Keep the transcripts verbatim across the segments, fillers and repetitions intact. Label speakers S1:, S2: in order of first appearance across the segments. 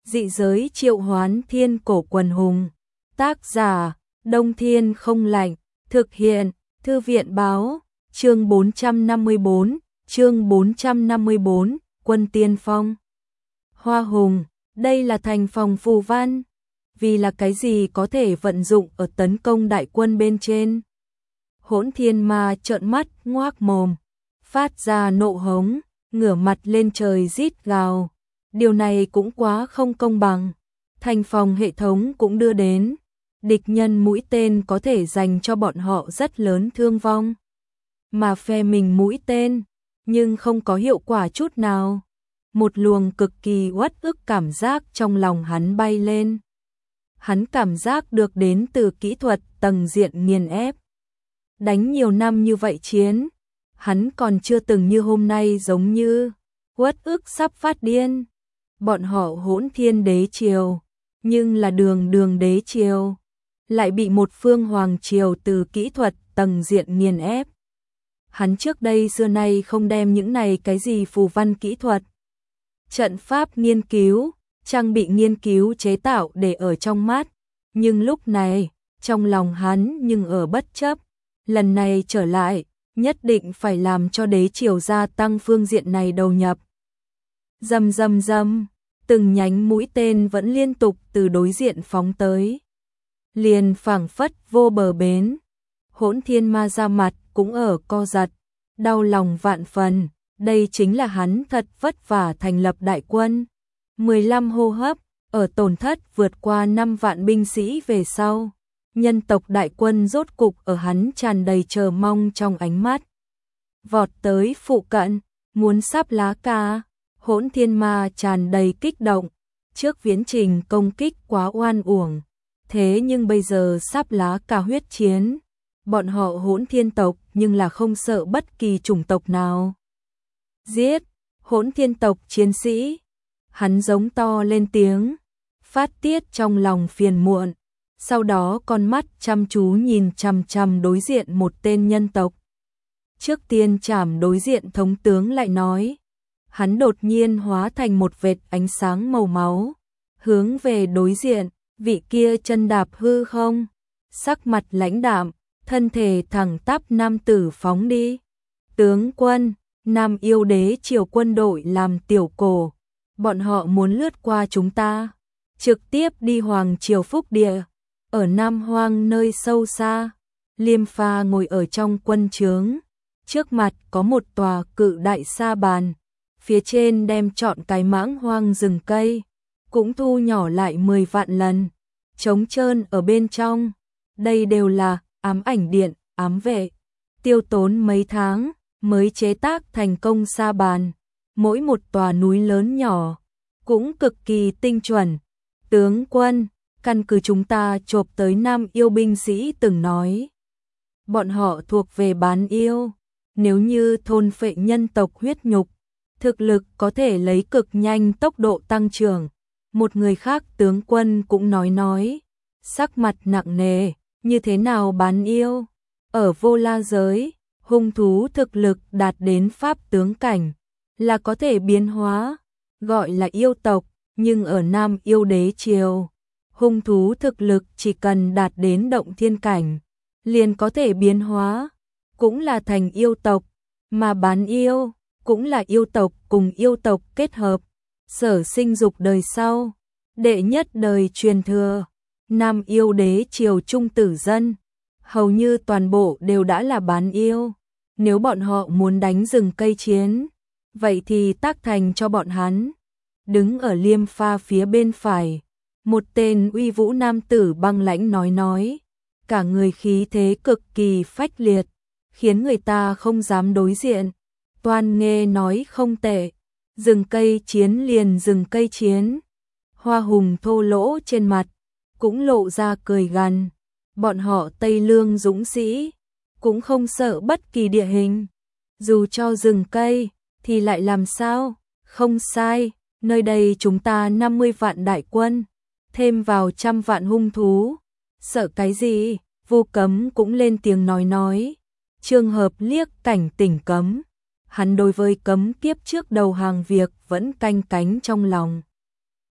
S1: Dị giới triệu hoán thiên cổ quần hùng. Tác giả, Đông Thiên không lạnh. Thực hiện, Thư viện báo. Chương bốn trăm năm mươi bốn, chương bốn trăm năm mươi bốn, Quân Tiên Phong. Hoa Hùng, đây là thành phòng phù văn. Vì là cái gì có thể vận dụng ở tấn công đại quân bên trên? Hỗn Thiên Ma trợn mắt ngoác mồm, phát ra nộ hống, ngửa mặt lên trời rít gào. Điều này cũng quá không công bằng. Thành phòng hệ thống cũng đưa đến, địch nhân mũi tên có thể dành cho bọn họ rất lớn thương vong. Mà phe mình mũi tên, nhưng không có hiệu quả chút nào. Một luồng cực kỳ uất ức cảm giác trong lòng hắn bay lên. Hắn cảm giác được đến từ kỹ thuật tầng diện nghiền ép. Đánh nhiều năm như vậy chiến, hắn còn chưa từng như hôm nay giống như uất ức sắp phát điên. Bọn họ Hỗn Thiên đế triều, nhưng là đường đường đế triều, lại bị một phương hoàng triều từ kỹ thuật tầng diện nghiền ép. Hắn trước đây xưa nay không đem những này cái gì phù văn kỹ thuật, trận pháp nghiên cứu, trang bị nghiên cứu chế tạo để ở trong mắt, nhưng lúc này, trong lòng hắn nhưng ở bất chấp, lần này trở lại, nhất định phải làm cho đế triều gia tăng phương diện này đầu nhập. Rầm rầm rầm, từng nhánh mũi tên vẫn liên tục từ đối diện phóng tới. Liền phảng phất vô bờ bến. Hỗn Thiên Ma ra mặt cũng ở co giật, đau lòng vạn phần, đây chính là hắn thật vất vả thành lập đại quân. mười lăm hô hấp, ở tổn thất vượt qua năm vạn binh sĩ về sau, nhân tộc đại quân rốt cục ở hắn tràn đầy chờ mong trong ánh mắt. Vọt tới phụ cận, muốn sắp lá cà. Hỗn Thiên Ma tràn đầy kích động, trước viễn trình công kích quá oan uổng, thế nhưng bây giờ sắp lá cà huyết chiến, bọn họ Hỗn Thiên tộc nhưng là không sợ bất kỳ chủng tộc nào. Giết, Hỗn Thiên tộc chiến sĩ, hắn giống to lên tiếng, phát tiết trong lòng phiền muộn, sau đó con mắt chăm chú nhìn chằm chằm đối diện một tên nhân tộc. Trước tiên chảm đối diện thống tướng lại nói, hắn đột nhiên hóa thành một vệt ánh sáng màu máu, hướng về đối diện, vị kia chân đạp hư không, sắc mặt lãnh đạm, thân thể thẳng tắp nam tử phóng đi. Tướng quân, Nam Yêu Đế triều quân đội làm tiểu cổ, bọn họ muốn lướt qua chúng ta, trực tiếp đi Hoàng Triều Phúc Địa, ở Nam Hoang nơi sâu xa. Liêm Pha ngồi ở trong quân trướng, trước mặt có một tòa cự đại sa bàn, phía trên đem trọn cái mãng hoang rừng cây, cũng thu nhỏ lại mười vạn lần, trống trơn ở bên trong. Đây đều là ám ảnh điện, ám vệ, tiêu tốn mấy tháng mới chế tác thành công sa bàn, mỗi một tòa núi lớn nhỏ, cũng cực kỳ tinh chuẩn. Tướng quân, căn cứ chúng ta chộp tới Nam Yêu binh sĩ từng nói, bọn họ thuộc về bán yêu, nếu như thôn phệ nhân tộc huyết nhục, thực lực có thể lấy cực nhanh tốc độ tăng trưởng. Một người khác tướng quân cũng nói nói, sắc mặt nặng nề, như thế nào bán yêu? Ở Vô La giới, hung thú thực lực đạt đến pháp tướng cảnh, là có thể biến hóa, gọi là yêu tộc, nhưng ở Nam Yêu Đế triều, hung thú thực lực chỉ cần đạt đến động thiên cảnh, liền có thể biến hóa, cũng là thành yêu tộc, mà bán yêu cũng là yêu tộc cùng yêu tộc kết hợp, sở sinh dục đời sau, đệ nhất đời truyền thừa. Nam Yêu Đế triều trung tử dân, hầu như toàn bộ đều đã là bán yêu. Nếu bọn họ muốn đánh rừng cây chiến, vậy thì tác thành cho bọn hắn. Đứng ở Liêm Pha phía bên phải, một tên uy vũ nam tử băng lãnh nói nói, cả người khí thế cực kỳ phách liệt, khiến người ta không dám đối diện. Toan Nghê nói không tệ, rừng cây chiến liền rừng cây chiến. Hoa Hùng thô lỗ trên mặt, cũng lộ ra cười gằn, bọn họ Tây Lương dũng sĩ, cũng không sợ bất kỳ địa hình, dù cho rừng cây, thì lại làm sao, không sai, nơi đây chúng ta năm mươi vạn đại quân, thêm vào trăm vạn hung thú, sợ cái gì? Vô Cấm cũng lên tiếng nói nói, trường hợp liếc cảnh tỉnh Cấm. Hắn đối với Cấm kiếp trước đầu hàng việc vẫn canh cánh trong lòng.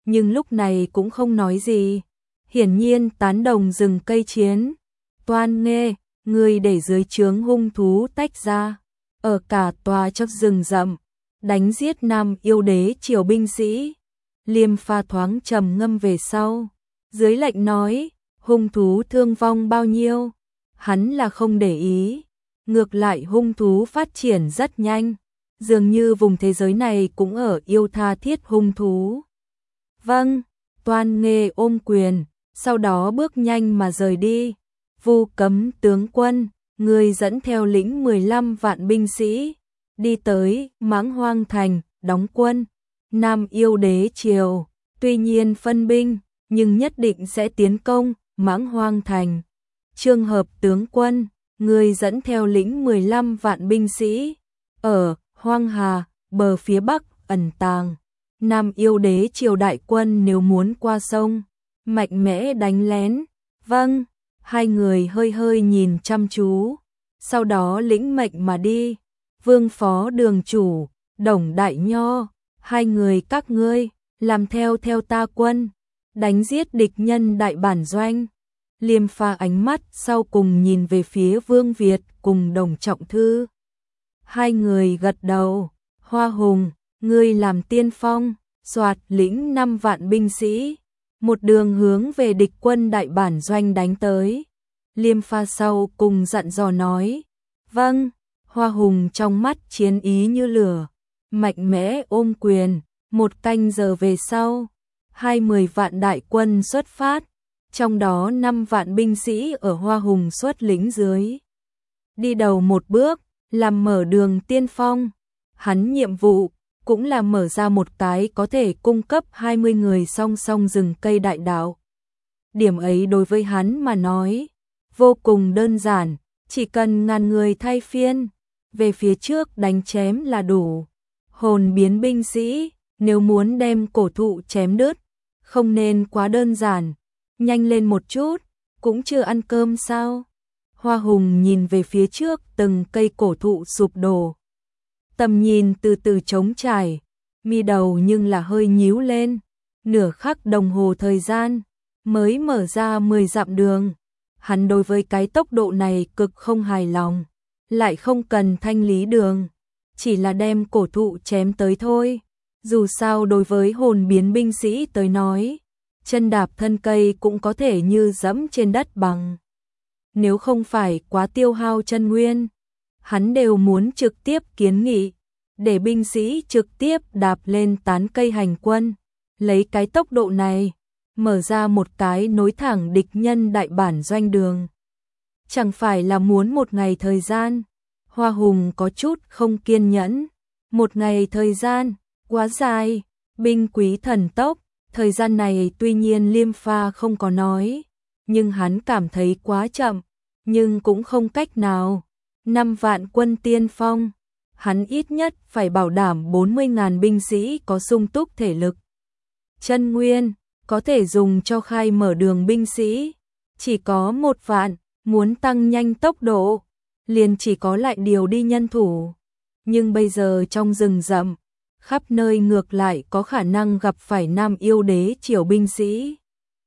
S1: nhưng lúc này cũng không nói gì, hiển nhiên tán đồng rừng cây chiến. Toan Nghê, người để dưới trướng hung thú tách ra, ở cả tòa trong rừng rậm, đánh giết Nam Yêu Đế triều binh sĩ. Liêm Pha thoáng trầm ngâm về sau, dưới lệnh nói, hung thú thương vong bao nhiêu, hắn là không để ý, ngược lại hung thú phát triển rất nhanh, dường như vùng thế giới này cũng ở yêu tha thiết hung thú. Vâng, Toan Nghê ôm quyền, sau đó bước nhanh mà rời đi. Vu Cấm tướng quân, người dẫn theo lĩnh mười lăm vạn binh sĩ, đi tới Mãng Hoang Thành, đóng quân. Nam Yêu Đế triều, tuy nhiên phân binh, nhưng nhất định sẽ tiến công Mãng Hoang Thành. Trường hợp tướng quân, người dẫn theo lĩnh mười lăm vạn binh sĩ, ở Hoang Hà, bờ phía bắc, ẩn tàng. Nam Yêu Đế triều đại quân nếu muốn qua sông, mạnh mẽ đánh lén. Vâng, hai người hơi hơi nhìn chăm chú, sau đó lĩnh mệnh mà đi. Vương phó đường chủ, Đồng Đại Nho, hai người các ngươi, làm theo theo ta quân, đánh giết địch nhân đại bản doanh. Liêm Pha ánh mắt sau cùng nhìn về phía Vương Việt cùng Đồng Trọng Thư. Hai người gật đầu, Hoa Hùng, ngươi làm tiên phong, soạt lĩnh năm vạn binh sĩ, một đường hướng về địch quân đại bản doanh đánh tới. Liêm Pha sau cùng dặn dò nói, vâng. Hoa Hùng trong mắt chiến ý như lửa, mạnh mẽ ôm quyền. Một canh giờ về sau, hai mươi vạn đại quân xuất phát, trong đó năm vạn binh sĩ ở Hoa Hùng xuất lĩnh dưới. Đi đầu một bước, làm mở đường tiên phong. Hắn nhiệm vụ cũng là mở ra một cái có thể cung cấp hai mươi người song song rừng cây đại đạo. Điểm ấy đối với hắn mà nói, vô cùng đơn giản, chỉ cần ngàn người thay phiên, về phía trước đánh chém là đủ. Hồn biến binh sĩ, nếu muốn đem cổ thụ chém đứt, không nên quá đơn giản, nhanh lên một chút, cũng chưa ăn cơm sao? Hoa Hùng nhìn về phía trước từng cây cổ thụ sụp đổ. Tầm nhìn từ từ trống trải, mi đầu nhưng là hơi nhíu lên, nửa khắc đồng hồ thời gian, mới mở ra mười dặm đường. Hắn đối với cái tốc độ này cực không hài lòng, lại không cần thanh lý đường, chỉ là đem cổ thụ chém tới thôi. Dù sao đối với hồn biến binh sĩ tới nói, chân đạp thân cây cũng có thể như dẫm trên đất bằng. Nếu không phải quá tiêu hao chân nguyên, hắn đều muốn trực tiếp kiến nghị, để binh sĩ trực tiếp đạp lên tán cây hành quân, lấy cái tốc độ này, mở ra một cái nối thẳng địch nhân đại bản doanh đường. Chẳng phải là muốn một ngày thời gian? Hoa Hùng có chút không kiên nhẫn. Một ngày thời gian, quá dài, binh quý thần tốc, thời gian này tuy nhiên Liêm Pha không có nói, nhưng hắn cảm thấy quá chậm, nhưng cũng không cách nào. Năm vạn quân tiên phong, hắn ít nhất phải bảo đảm bốn mươi ngàn binh sĩ có sung túc thể lực. Chân nguyên, có thể dùng cho khai mở đường binh sĩ, chỉ có một vạn, muốn tăng nhanh tốc độ, liền chỉ có lại điều đi nhân thủ. Nhưng bây giờ trong rừng rậm, khắp nơi ngược lại có khả năng gặp phải Nam Yêu Đế triều binh sĩ.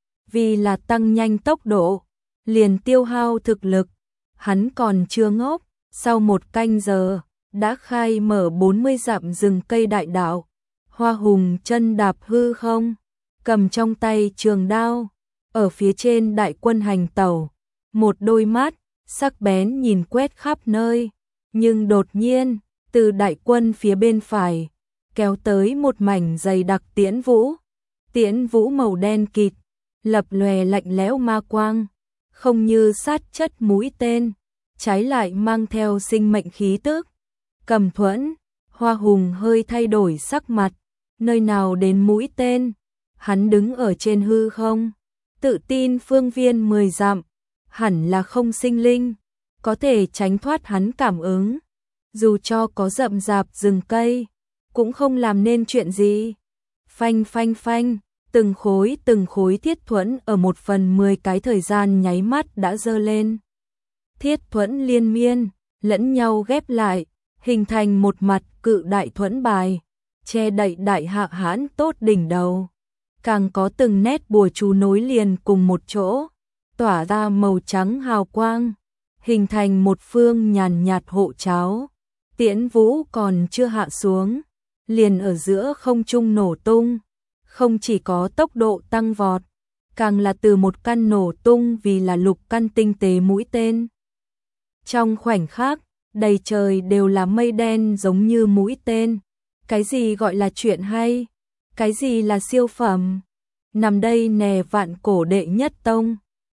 S1: Vì là tăng nhanh tốc độ, liền tiêu hao thực lực, hắn còn chưa ngốc, sau một canh giờ, đã khai mở bốn mươi dặm rừng cây đại đạo. Hoa Hùng chân đạp hư không, cầm trong tay trường đao, ở phía trên đại quân hành tẩu, một đôi mắt sắc bén nhìn quét khắp nơi, nhưng đột nhiên, từ đại quân phía bên phải, kéo tới một mảnh dày đặc tiễn vũ. Tiễn vũ màu đen kịt, lập lòe lạnh lẽo ma quang, không như sát chất mũi tên, trái lại mang theo sinh mệnh khí tức. Cầm thuẫn, Hoa Hùng hơi thay đổi sắc mặt, nơi nào đến mũi tên, hắn đứng ở trên hư không, tự tin phương viên mười dặm, hẳn là không sinh linh, có thể tránh thoát hắn cảm ứng. Dù cho có rậm rạp rừng cây, cũng không làm nên chuyện gì. Phanh phanh phanh, từng khối từng khối thiết thuẫn ở một phần mười cái thời gian nháy mắt đã dơ lên. Thiết thuẫn liên miên, lẫn nhau ghép lại, hình thành một mặt cự đại thuẫn bài, che đậy đại hạ hãn tốt đỉnh đầu. càng có từng nét bùa chú nối liền cùng một chỗ, tỏa ra màu trắng hào quang, hình thành một phương nhàn nhạt hộ cháo. Tiễn vũ còn chưa hạ xuống, liền ở giữa không trung nổ tung, không chỉ có tốc độ tăng vọt, càng là từ một căn nổ tung vì là lục căn tinh tế mũi tên. Trong khoảnh khắc, đầy trời đều là mây đen giống như mũi tên. Cái gì gọi là chuyện hay? Cái gì là siêu phẩm? Nằm đây nè vạn cổ đệ nhất tông.